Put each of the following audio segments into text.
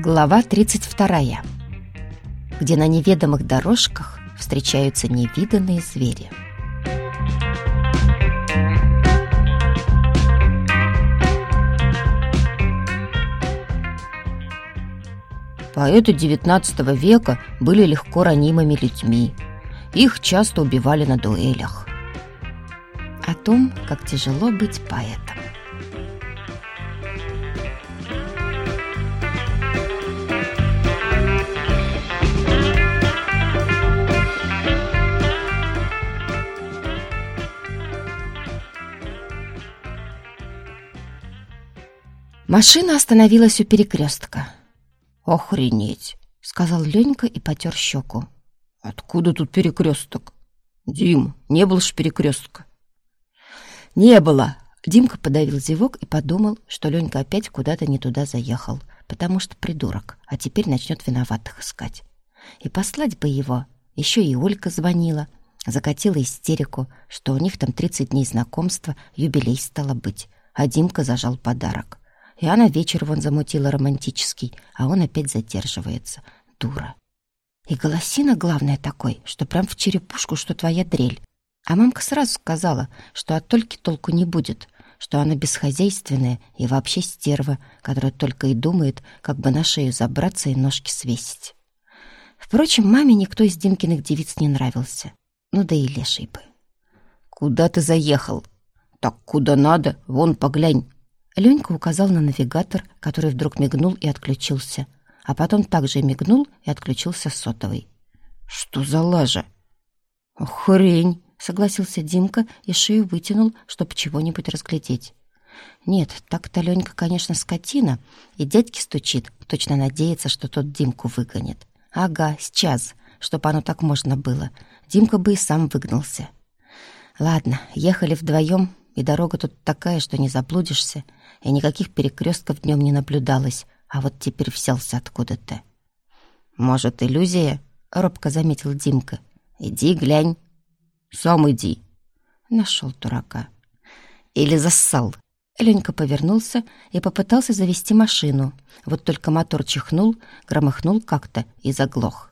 Глава 32, где на неведомых дорожках встречаются невиданные звери. Поэты XIX века были легко ранимыми людьми. Их часто убивали на дуэлях. О том, как тяжело быть поэтом. Машина остановилась у перекрестка. «Охренеть!» — сказал Ленька и потер щеку. «Откуда тут перекресток? Дим, не было ж перекрестка». «Не было!» — Димка подавил зевок и подумал, что Ленька опять куда-то не туда заехал, потому что придурок, а теперь начнет виноватых искать. И послать бы его. Еще и Олька звонила, закатила истерику, что у них там 30 дней знакомства, юбилей стало быть, а Димка зажал подарок. И она вечер вон замутила романтический, а он опять задерживается. Дура. И голосина главное такой, что прям в черепушку, что твоя дрель. А мамка сразу сказала, что от Тольки толку не будет, что она бесхозяйственная и вообще стерва, которая только и думает, как бы на шею забраться и ножки свесить. Впрочем, маме никто из Димкиных девиц не нравился. Ну да и леший бы. «Куда ты заехал?» «Так куда надо, вон поглянь». Ленька указал на навигатор, который вдруг мигнул и отключился, а потом также мигнул и отключился сотовый. «Что за лажа?» «Хрень!» — согласился Димка и шею вытянул, чтобы чего-нибудь разглядеть. Нет, так-то Ленька, конечно, скотина, и дядьке стучит, точно надеется, что тот Димку выгонит. Ага, сейчас, чтоб оно так можно было. Димка бы и сам выгнался. Ладно, ехали вдвоем, и дорога тут такая, что не заблудишься, и никаких перекрестков днем не наблюдалось, а вот теперь взялся откуда-то. «Может, иллюзия?» — робко заметил Димка. «Иди глянь». «Сам иди». Нашел дурака. «Или зассал». Ленька повернулся и попытался завести машину. Вот только мотор чихнул, громыхнул как-то и заглох.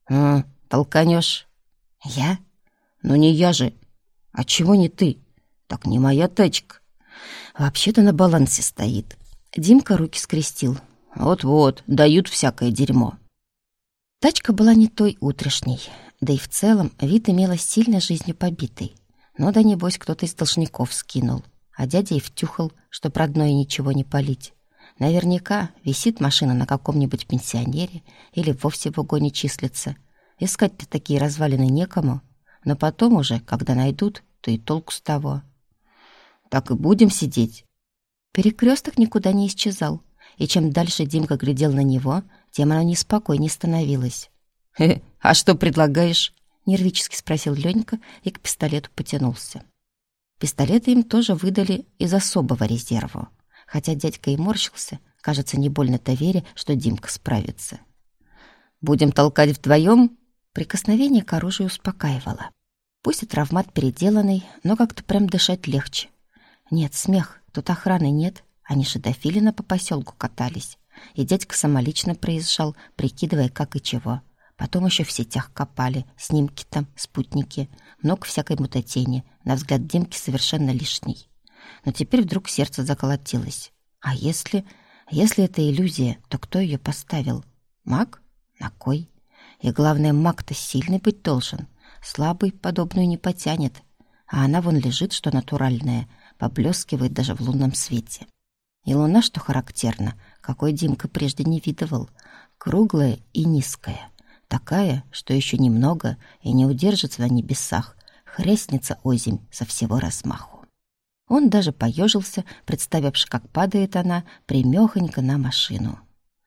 Толканешь?» «Я?» «Ну не я же». «А чего не ты?» «Так не моя тачка. Вообще-то на балансе стоит». Димка руки скрестил. «Вот-вот, дают всякое дерьмо». Тачка была не той утрешней, да и в целом вид имела сильно жизнью побитый. Но да небось кто-то из должников скинул, а дядя и втюхал, чтоб родное ничего не палить. Наверняка висит машина на каком-нибудь пенсионере или вовсе в угоне числится. Искать-то такие развалины некому, но потом уже, когда найдут, то и толку с того. «Так и будем сидеть». Перекресток никуда не исчезал, и чем дальше Димка глядел на него, тем оно неспокойнее становилось. «А что предлагаешь?» — нервически спросил Ленька и к пистолету потянулся. Пистолеты им тоже выдали из особого резерва, хотя дядька и морщился, кажется, не больно-то веря, что Димка справится. «Будем толкать вдвоем?» Прикосновение к оружию успокаивало. Пусть и травмат переделанный, но как-то прям дышать легче. Нет, смех, тут охраны нет, они же до Филина по поселку катались. И дядька самолично проезжал, прикидывая, как и чего. Потом еще в сетях копали, снимки там, спутники, много всякой мутатени, на взгляд Димки совершенно лишний. Но теперь вдруг сердце заколотилось. А если это иллюзия, то кто ее поставил? Маг? На кой? И главное, маг-то сильный быть должен. Слабый подобную не потянет. А она вон лежит, что натуральная, поблескивает даже в лунном свете. И луна, что характерно, какой Димка прежде не видывал, круглая и низкая, такая, что еще немного и не удержится на небесах, хряснется озимь со всего размаху. Он даже поежился, представивши, как падает она прямехонько на машину.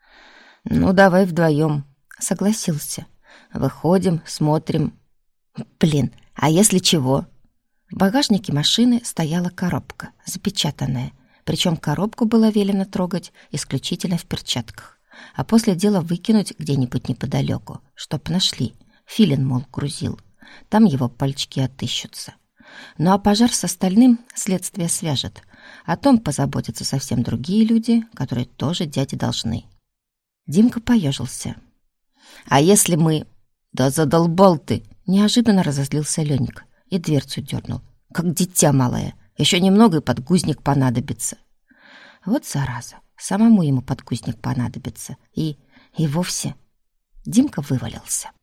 «Ну, давай вдвоем», — согласился. «Выходим, смотрим». «Блин, а если чего?» В багажнике машины стояла коробка, запечатанная, причем коробку было велено трогать исключительно в перчатках, а после дела выкинуть где-нибудь неподалеку, чтоб нашли. Филин, мол, грузил. Там его пальчики отыщутся. Ну а пожар с остальным следствие свяжет. О том позаботятся совсем другие люди, которые тоже дяде должны. Димка поежился. «А если мы...» «Да задолбал ты!» Неожиданно разозлился Ленька и дверцу дернул. «Как дитя малое. Еще немного и подгузник понадобится». Вот зараза. Самому ему подгузник понадобится. И вовсе... Димка вывалился.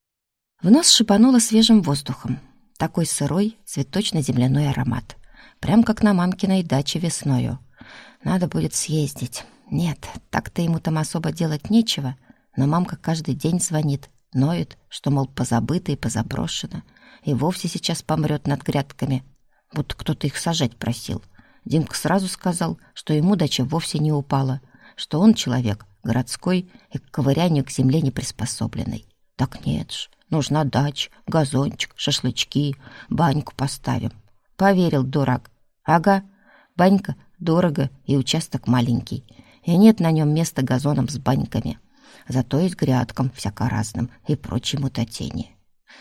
В нос шипануло свежим воздухом. Такой сырой, цветочно-земляной аромат. Прям как на мамкиной даче весною. Надо будет съездить. Нет, так-то ему там особо делать нечего. Но мамка каждый день звонит, ноет, что, мол, позабыто и позаброшено. И вовсе сейчас помрет над грядками. Будто кто-то их сажать просил. Димка сразу сказал, что ему дача вовсе не упала, что он человек городской и к ковырянию к земле не приспособленный. Так нет ж, нужна дача, газончик, шашлычки, баньку поставим. Поверил дурак. Ага, банька дорого и участок маленький, и нет на нем места газоном с баньками. Зато есть грядкам всяко разным и прочей мутатени.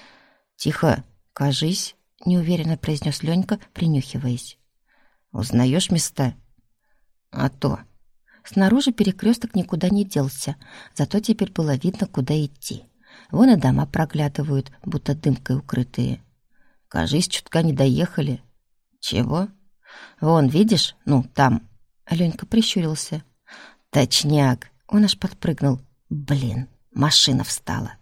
«Тихо, кажись», — неуверенно произнес Ленька, принюхиваясь. «Узнаешь места?» «А то». Снаружи перекресток никуда не делся, зато теперь было видно, куда идти. Вон и дома проглядывают, будто дымкой укрытые. «Кажись, чутка не доехали». «Чего?» «Вон, видишь? Ну, там». Ленька прищурился. «Точняк!» Он аж подпрыгнул. «Блин, машина встала».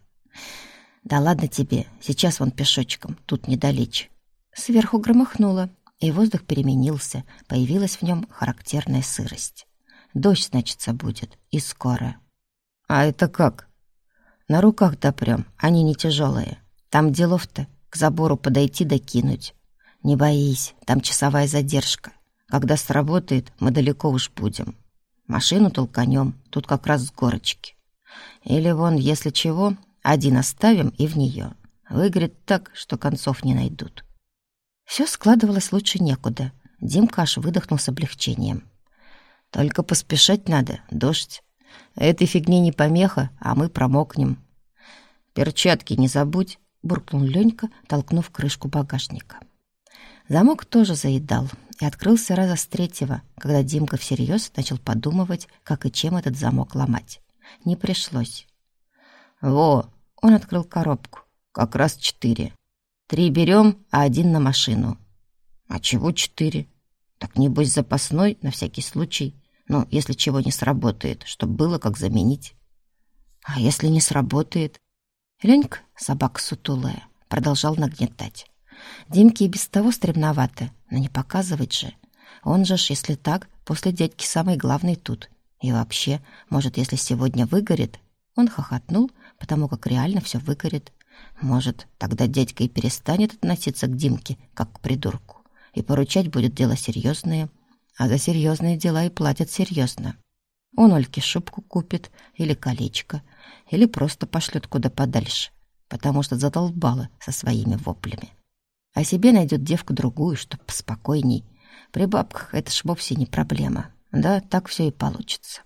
«Да ладно тебе, сейчас вон пешочком, тут недалече». Сверху громыхнуло, и воздух переменился, появилась в нем характерная сырость. Дождь, значится, будет, и скоро. «А это как?» «На руках допрем, они не тяжелые. Там делов-то, к забору подойти да кинуть. Не боись, там часовая задержка. Когда сработает, мы далеко уж будем. Машину толканем, тут как раз с горочки. Или вон, если чего, один оставим и в нее. Выгорит так, что концов не найдут». Все складывалось лучше некуда. Димка аж выдохнул с облегчением. «Только поспешать надо, дождь. Этой фигни не помеха, а мы промокнем». «Перчатки не забудь», — буркнул Ленька, толкнув крышку багажника. Замок тоже заедал и открылся раза с третьего, когда Димка всерьез начал подумывать, как и чем этот замок ломать. Не пришлось. «Во!» — он открыл коробку. «Как раз 4. 3 берем, а 1 на машину». «А чего 4? Так небось запасной, на всякий случай. Ну, если чего не сработает, чтоб было как заменить». «А если не сработает?» Ленька, собака сутулая, продолжал нагнетать. Димке и без того стремновато, но не показывать же. Он же ж, если так, после дядьки самый главный тут. И вообще, может, если сегодня выгорит... Он хохотнул, потому как реально все выгорит. Может, тогда дядька и перестанет относиться к Димке, как к придурку, и поручать будет дела серьезные, а за серьезные дела и платят серьезно. Он Ольке шубку купит, или колечко, или просто пошлет куда подальше, потому что задолбала со своими воплями. А себе найдет девку другую, чтоб поспокойней. При бабках это ж вовсе не проблема. Да, так все и получится.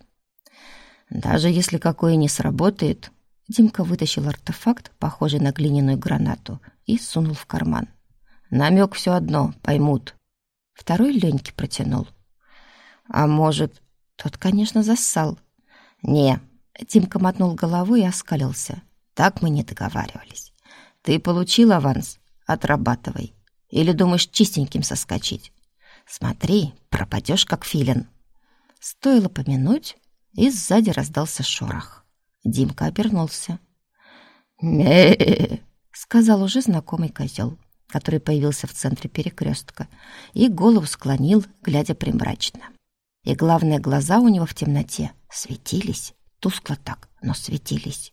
Даже если какое не сработает... Димка вытащил артефакт, похожий на глиняную гранату, и сунул в карман. Намек все одно, поймут. Второй Леньке протянул. А может... Тот, конечно, зассал. Не, Димка мотнул головой и оскалился. Так мы не договаривались. Ты получил аванс? Отрабатывай. Или думаешь чистеньким соскочить? Смотри, пропадешь как филин. Стоило помянуть, и сзади раздался шорох. Димка обернулся. «Ме-е-е!» — сказал уже знакомый козел, который появился в центре перекрестка, и голову склонил, глядя примрачно. И главное, глаза у него в темноте светились, тускло так, но светились.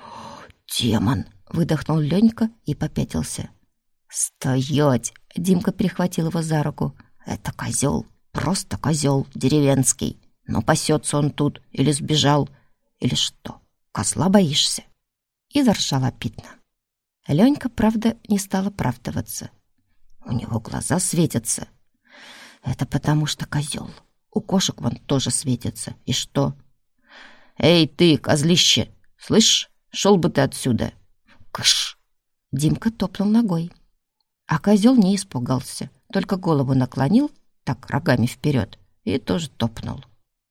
«Демон!» — выдохнул Ленька и попятился. «Стоять!» — Димка перехватил его за руку. «Это козел, просто козел деревенский. Но пасется он тут или сбежал, или что? Козла боишься?» И заржал обидно. Ленька, правда, не стал оправдываться. У него глаза светятся. Это потому что козел. У кошек вон тоже светятся. И что? «Эй, ты, козлище! Слышь, шел бы ты отсюда!» «Кыш!» Димка топнул ногой. А козел не испугался, только голову наклонил, так, рогами вперед, и тоже топнул.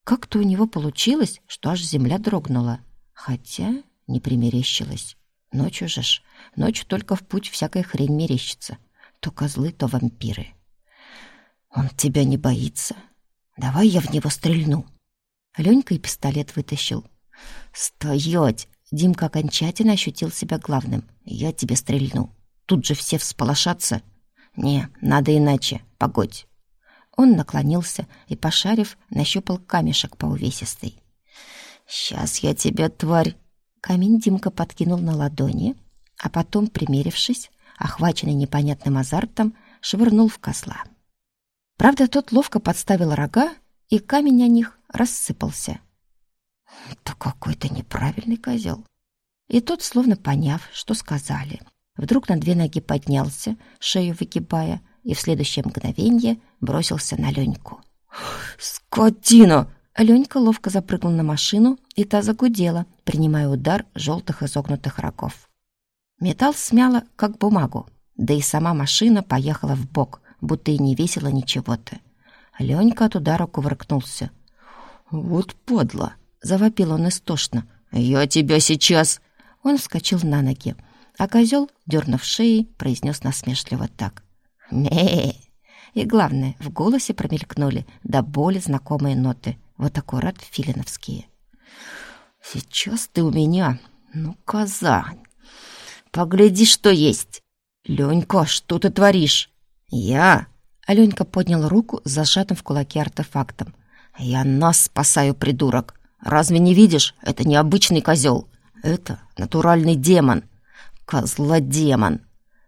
как-то у него получилось, что аж земля дрогнула. Хотя не примерещилось. Ночью же ж, ночью только в путь всякая хрень мерещится. То козлы, то вампиры. Он тебя не боится? Давай я в него стрельну. Ленька и пистолет вытащил. Стоять! Димка окончательно ощутил себя главным. Я тебе стрельну. Тут же все всполошатся. Не, надо иначе. Погодь. Он наклонился и, пошарив, нащупал камешек по увесистой. «Сейчас я тебя, тварь!» Камень Димка подкинул на ладони, а потом, примерившись, охваченный непонятным азартом, швырнул в козла. Правда, тот ловко подставил рога, и камень о них рассыпался. «Это какой-то неправильный козел!» И тот, словно поняв, что сказали, вдруг на 2 ноги поднялся, шею выгибая, и в следующее мгновенье бросился на Леньку. «Скотина!» Ленька ловко запрыгнул на машину, и та загудела, принимая удар желтых изогнутых рогов. Металл смяло, как бумагу, да и сама машина поехала вбок, будто и не весила ничего-то. Ленька от удара кувыркнулся. «Вот подло!» — завопил он истошно. «Я тебя сейчас!» Он вскочил на ноги, а козел, дернув шеей, произнес насмешливо так. «Ме!» И главное, в голосе промелькнули до боли знакомые ноты, вот аккурат филиновские. «Сейчас ты у меня, ну, коза! Погляди, что есть! Ленька, что ты творишь?» «Я?» Аленька поднял руку с зажатым в кулаке артефактом. «Я нас спасаю, придурок! Разве не видишь? Это не обычный козел! Это натуральный демон! Козлодемон!»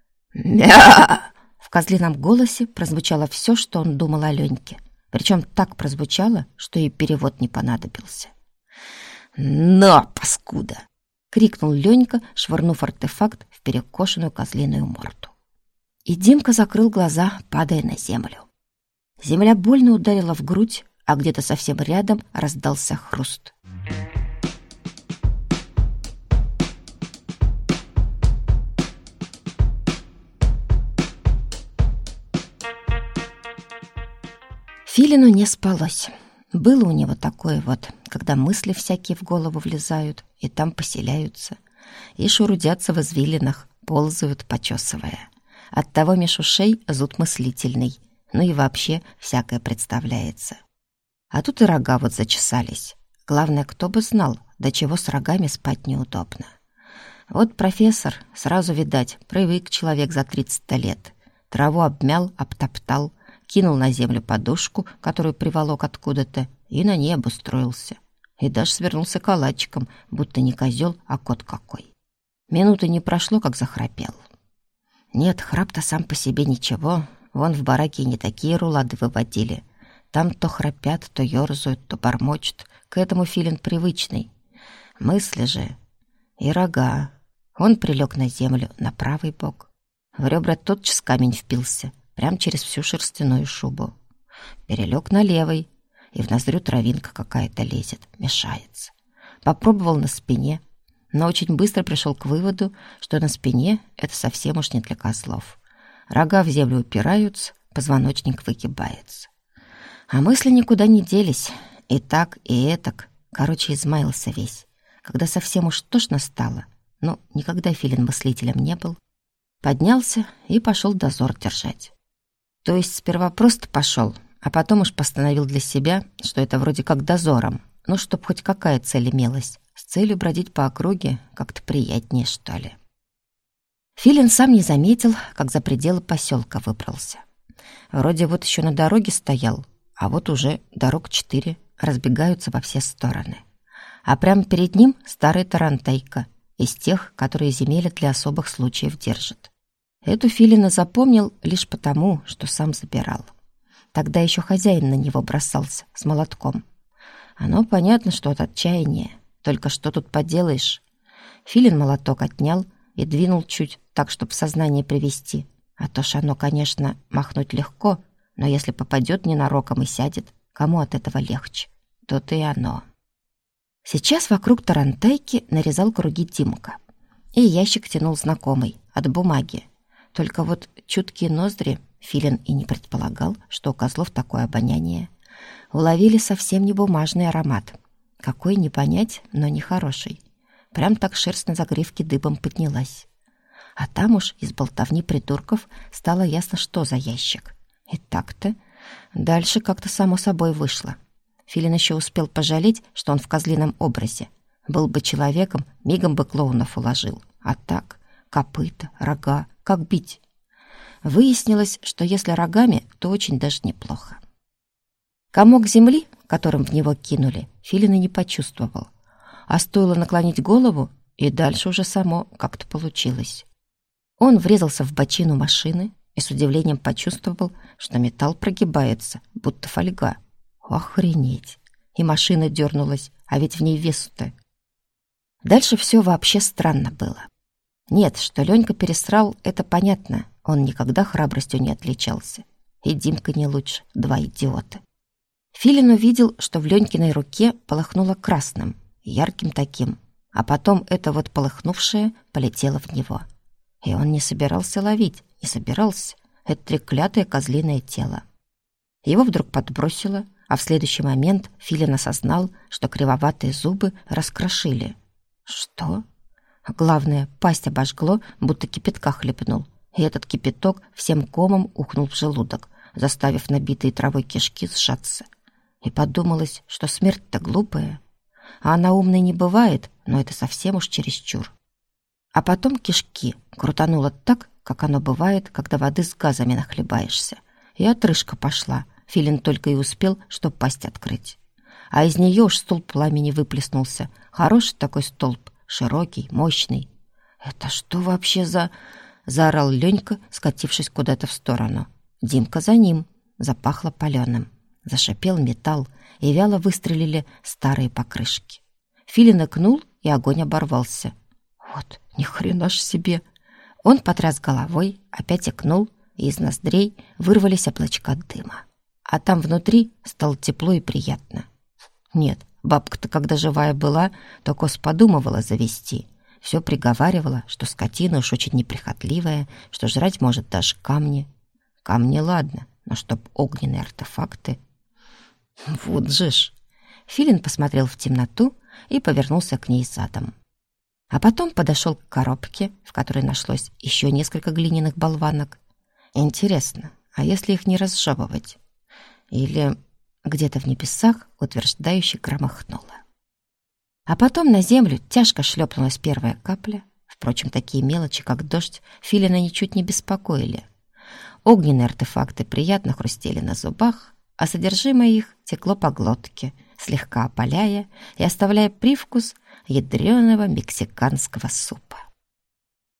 «Мя!» В козлином голосе прозвучало все, что он думал о Леньке. Причем так прозвучало, что и перевод не понадобился. «На, паскуда!» — крикнул Ленька, швырнув артефакт в перекошенную козлиную морду. И Димка закрыл глаза, падая на землю. Земля больно ударила в грудь, а где-то совсем рядом раздался хруст. Филину не спалось. Было у него такое вот, когда мысли всякие в голову влезают и там поселяются, и шурудятся в извилинах, ползают, почесывая. Оттого меж ушей зуд мыслительный, ну и вообще всякое представляется. А тут и рога вот зачесались. Главное, кто бы знал, до чего с рогами спать неудобно. Вот профессор, сразу видать, привык человек за 30 лет. Траву обмял, обтоптал, кинул на землю подушку, которую приволок откуда-то, и на ней обустроился. И даже свернулся калачиком, будто не козел, а кот какой. Минуты не прошло, как захрапел. Нет, храп-то сам по себе ничего. Вон в бараке не такие рулады выводили. Там то храпят, то ерзают, то бормочут. К этому Филин привычный. Мысли же и рога. Он прилег на землю, на правый бок. В ребра тотчас камень впился, прям через всю шерстяную шубу. Перелег на левый, и в ноздрю травинка какая-то лезет, мешается. Попробовал на спине, но очень быстро пришел к выводу, что на спине это совсем уж не для козлов. Рога в землю упираются, позвоночник выгибается. А мысли никуда не делись. И так, и этак. Короче, измаялся весь. Когда совсем уж тошно стало, ну, никогда Филин мыслителем не был, поднялся и пошел дозор держать. То есть сперва просто пошел, а потом уж постановил для себя, что это вроде как дозором, ну, чтоб хоть какая цель имелась. С целью бродить по округе как-то приятнее, что ли. Филин сам не заметил, как за пределы поселка выбрался. Вроде вот еще на дороге стоял, а вот уже дорог 4 разбегаются во все стороны. А прямо перед ним старая тарантайка, из тех, которые земели для особых случаев держат. Эту Филина запомнил лишь потому, что сам забирал. Тогда еще хозяин на него бросался с молотком. Оно понятно, что от отчаяния. Только что тут поделаешь? Филин молоток отнял и двинул чуть так, чтобы в сознание привести. А то ж оно, конечно, махнуть легко, но если попадет ненароком и сядет, кому от этого легче? То-то и оно. Сейчас вокруг тарантайки нарезал круги Димка. И ящик тянул знакомый, от бумаги. Только вот чуткие ноздри Филин и не предполагал, что у козлов такое обоняние. уловили совсем не бумажный аромат. Какой не понять, но нехороший. Прям так шерсть на загривке дыбом поднялась. А там уж из болтовни придурков стало ясно, что за ящик. И так-то дальше как-то само собой вышло. Филин еще успел пожалеть, что он в козлином образе. Был бы человеком, мигом бы клоунов уложил. А так, копыта, рога, как бить? Выяснилось, что если рогами, то очень даже неплохо. Комок земли, которым в него кинули, Филин и не почувствовал. А стоило наклонить голову, и дальше уже само как-то получилось. Он врезался в бочину машины и с удивлением почувствовал, что металл прогибается, будто фольга. Охренеть! И машина дернулась, а ведь в ней вес-то. Дальше все вообще странно было. Нет, что Ленька пересрал, это понятно. Он никогда храбростью не отличался. И Димка не лучше, два идиота. Филин увидел, что в Ленькиной руке полыхнуло красным, ярким таким, а потом это вот полыхнувшее полетело в него. И он не собирался ловить, не собирался. Это треклятое козлиное тело. Его вдруг подбросило, а в следующий момент Филин осознал, что кривоватые зубы раскрошили. Что? Главное, пасть обожгло, будто кипятка хлебнул, и этот кипяток всем комом ухнул в желудок, заставив набитые травой кишки сжаться. И подумалось, что смерть-то глупая. А она умной не бывает, но это совсем уж чересчур. А потом кишки крутануло так, как оно бывает, когда воды с газами нахлебаешься. И отрыжка пошла. Филин только и успел, что пасть открыть. А из нее уж столб пламени выплеснулся. Хороший такой столб, широкий, мощный. «Это что вообще за...» — заорал Ленька, скатившись куда-то в сторону. Димка за ним. Запахло паленым. Зашипел металл, и вяло выстрелили старые покрышки. Филин икнул, и огонь оборвался. «Вот, ни хрена ж себе!» Он потряс головой, опять икнул, и из ноздрей вырвались облачка дыма. А там внутри стало тепло и приятно. Нет, бабка-то, когда живая была, то кос подумывала завести. Все приговаривала, что скотина уж очень неприхотливая, что жрать может даже камни. Камни ладно, но чтоб огненные артефакты... Вот же ж! Филин посмотрел в темноту и повернулся к ней задом. А потом подошел к коробке, в которой нашлось еще несколько глиняных болванок. Интересно, а если их не разжевывать? Или где-то в небесах утверждающе громыхнуло. А потом на землю тяжко шлепнулась первая капля. Впрочем, такие мелочи, как дождь, Филина ничуть не беспокоили. Огненные артефакты приятно хрустели на зубах, а содержимое их текло по глотке, слегка опаляя и оставляя привкус ядреного мексиканского супа.